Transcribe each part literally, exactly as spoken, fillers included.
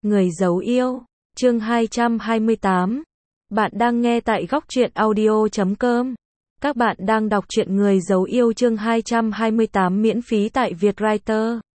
Người dấu yêu, chương hai trăm hai mươi tám. Bạn đang nghe tại góc truyện audio chấm com. Các bạn đang đọc truyện Người dấu yêu chương hai trăm hai mươi tám miễn phí tại Vietwriter chấm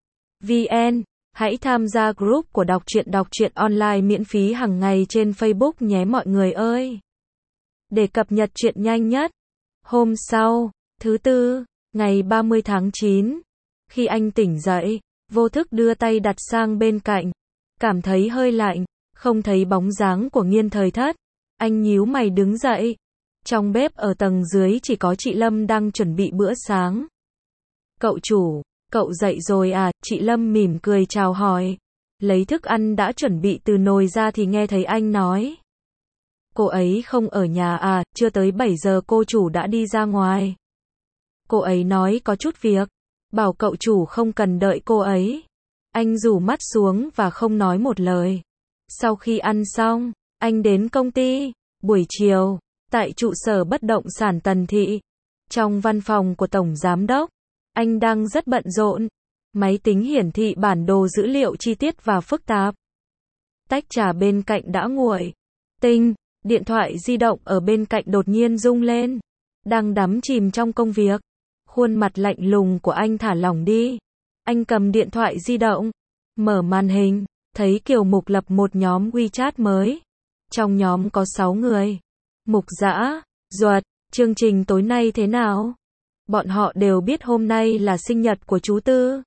vn. Hãy tham gia group của đọc truyện đọc truyện online miễn phí hàng ngày trên Facebook nhé mọi người ơi. Để cập nhật truyện nhanh nhất. Hôm sau, thứ tư, ngày ba mươi tháng chín, khi anh tỉnh dậy, vô thức đưa tay đặt sang bên cạnh, cảm thấy hơi lạnh, không thấy bóng dáng của Nghiên Thời Thất. Anh nhíu mày đứng dậy. Trong bếp ở tầng dưới chỉ có chị Lâm đang chuẩn bị bữa sáng. Cậu chủ, cậu dậy rồi à? Chị Lâm mỉm cười chào hỏi. Lấy thức ăn đã chuẩn bị từ nồi ra thì nghe thấy anh nói. Cô ấy không ở nhà à? Chưa tới bảy giờ cô chủ đã đi ra ngoài. Cô ấy nói có chút việc, bảo cậu chủ không cần đợi cô ấy. Anh rủ mắt xuống và không nói một lời. Sau khi ăn xong, anh đến công ty. Buổi chiều, tại trụ sở bất động sản Tần Thị, trong văn phòng của Tổng Giám đốc, anh đang rất bận rộn. Máy tính hiển thị bản đồ dữ liệu chi tiết và phức tạp. Tách trà bên cạnh đã nguội. Tinh, điện thoại di động ở bên cạnh đột nhiên rung lên. Đang đắm chìm trong công việc. Khuôn mặt lạnh lùng của anh thả lỏng đi. Anh cầm điện thoại di động, mở màn hình, thấy Kiều Mục lập một nhóm WeChat mới. Trong nhóm có sáu người. Mục Dã, Duật, chương trình tối nay thế nào? Bọn họ đều biết hôm nay là sinh nhật của chú Tư.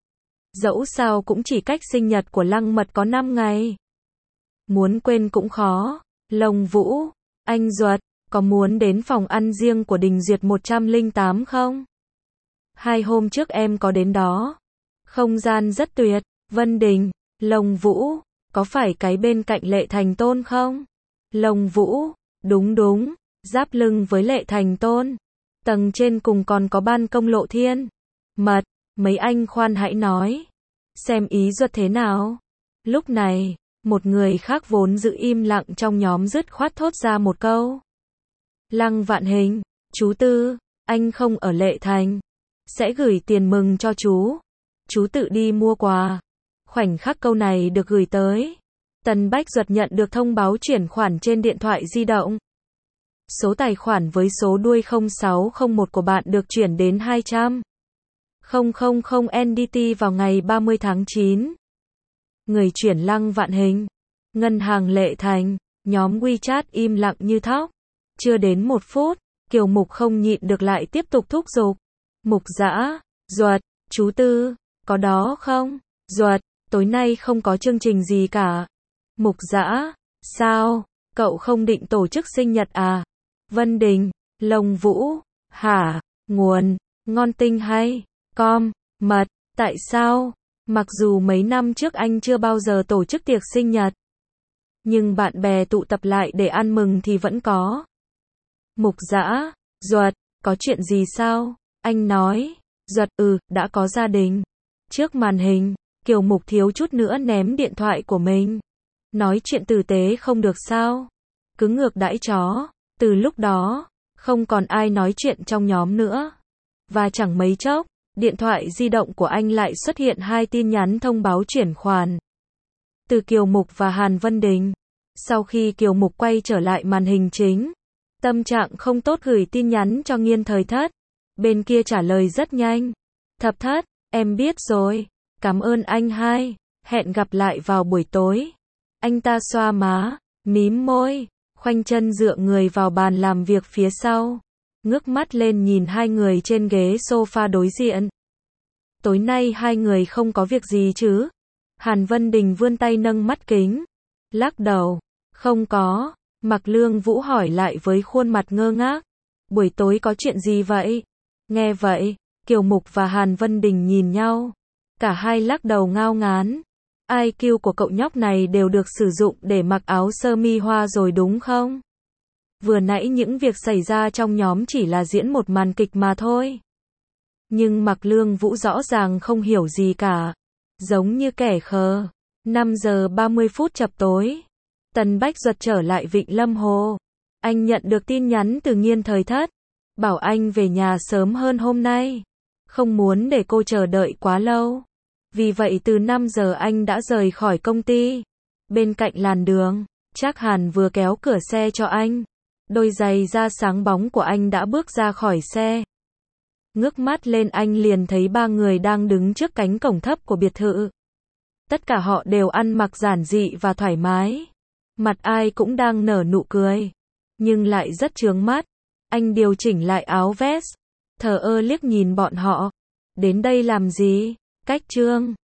Dẫu sao cũng chỉ cách sinh nhật của Lăng Mật có năm ngày. Muốn quên cũng khó. Lông Vũ, anh Duật, có muốn đến phòng ăn riêng của Đình Duyệt một trăm lẻ tám không? Hai hôm trước em có đến đó. Không gian rất tuyệt. Vân Đình, Lông Vũ, có phải cái bên cạnh Lệ Thành Tôn không? Lông Vũ, đúng đúng, giáp lưng với Lệ Thành Tôn. Tầng trên cùng còn có ban công lộ thiên. Mật, mấy anh khoan hãy nói. Xem ý Duật thế nào. Lúc này, một người khác vốn giữ im lặng trong nhóm dứt khoát thốt ra một câu. Lăng Vạn Hình, chú Tư, anh không ở Lệ Thành. Sẽ gửi tiền mừng cho chú. Chú tự đi mua quà. Khoảnh khắc câu này được gửi tới, Tần Bách Duật nhận được thông báo chuyển khoản trên điện thoại di động. Số tài khoản với số đuôi không sáu không một của bạn được chuyển đến hai trăm nghìn N D T vào ngày ba mươi tháng chín. Người chuyển Lăng Vạn Hình. Ngân hàng Lệ Thành. Nhóm WeChat im lặng như thóc. Chưa đến một phút, Kiều Mục không nhịn được lại tiếp tục thúc giục. Mục Dã, Duật, chú Tư, có đó không? Duật, tối nay không có chương trình gì cả. Mục Dã, sao? Cậu không định tổ chức sinh nhật à? Vân Đình, Lông Vũ, hả? Nguồn, ngon tinh hay, com, mật, tại sao? Mặc dù mấy năm trước anh chưa bao giờ tổ chức tiệc sinh nhật, nhưng bạn bè tụ tập lại để ăn mừng thì vẫn có. Mục Dã, Duật, có chuyện gì sao? Anh nói. Duật, ừ, đã có gia đình. Trước màn hình, Kiều Mục thiếu chút nữa ném điện thoại của mình. Nói chuyện tử tế không được sao? Cứ ngược đãi chó. Từ lúc đó, không còn ai nói chuyện trong nhóm nữa. Và chẳng mấy chốc, điện thoại di động của anh lại xuất hiện hai tin nhắn thông báo chuyển khoản. Từ Kiều Mục và Hàn Vân Đình. Sau khi Kiều Mục quay trở lại màn hình chính, tâm trạng không tốt gửi tin nhắn cho Nghiên Thời Thất. Bên kia trả lời rất nhanh. Thập Thất, em biết rồi. Cảm ơn anh hai. Hẹn gặp lại vào buổi tối. Anh ta xoa má, mím môi, khoanh chân dựa người vào bàn làm việc phía sau. Ngước mắt lên nhìn hai người trên ghế sofa đối diện. Tối nay hai người không có việc gì chứ? Hàn Vân Đình vươn tay nâng mắt kính. Lắc đầu. Không có. Mạc Lương Vũ hỏi lại với khuôn mặt ngơ ngác. Buổi tối có chuyện gì vậy? Nghe vậy, Kiều Mục và Hàn Vân Đình nhìn nhau. Cả hai lắc đầu ngao ngán. I Q của cậu nhóc này đều được sử dụng để mặc áo sơ mi hoa rồi đúng không? Vừa nãy những việc xảy ra trong nhóm chỉ là diễn một màn kịch mà thôi. Nhưng Mạc Lương Vũ rõ ràng không hiểu gì cả. Giống như kẻ khờ. năm giờ ba mươi phút chập tối. Tần Bách Duật trở lại Vịnh Lâm Hồ. Anh nhận được tin nhắn từ Nghiên Thời Thất. Bảo anh về nhà sớm hơn hôm nay. Không muốn để cô chờ đợi quá lâu. Vì vậy từ năm giờ anh đã rời khỏi công ty. Bên cạnh làn đường, Trác Hàn vừa kéo cửa xe cho anh. Đôi giày da sáng bóng của anh đã bước ra khỏi xe. Ngước mắt lên anh liền thấy ba người đang đứng trước cánh cổng thấp của biệt thự. Tất cả họ đều ăn mặc giản dị và thoải mái. Mặt ai cũng đang nở nụ cười. Nhưng lại rất chướng mắt. Anh điều chỉnh lại áo vest. Thờ ơ liếc nhìn bọn họ. Đến đây làm gì? Cách trương.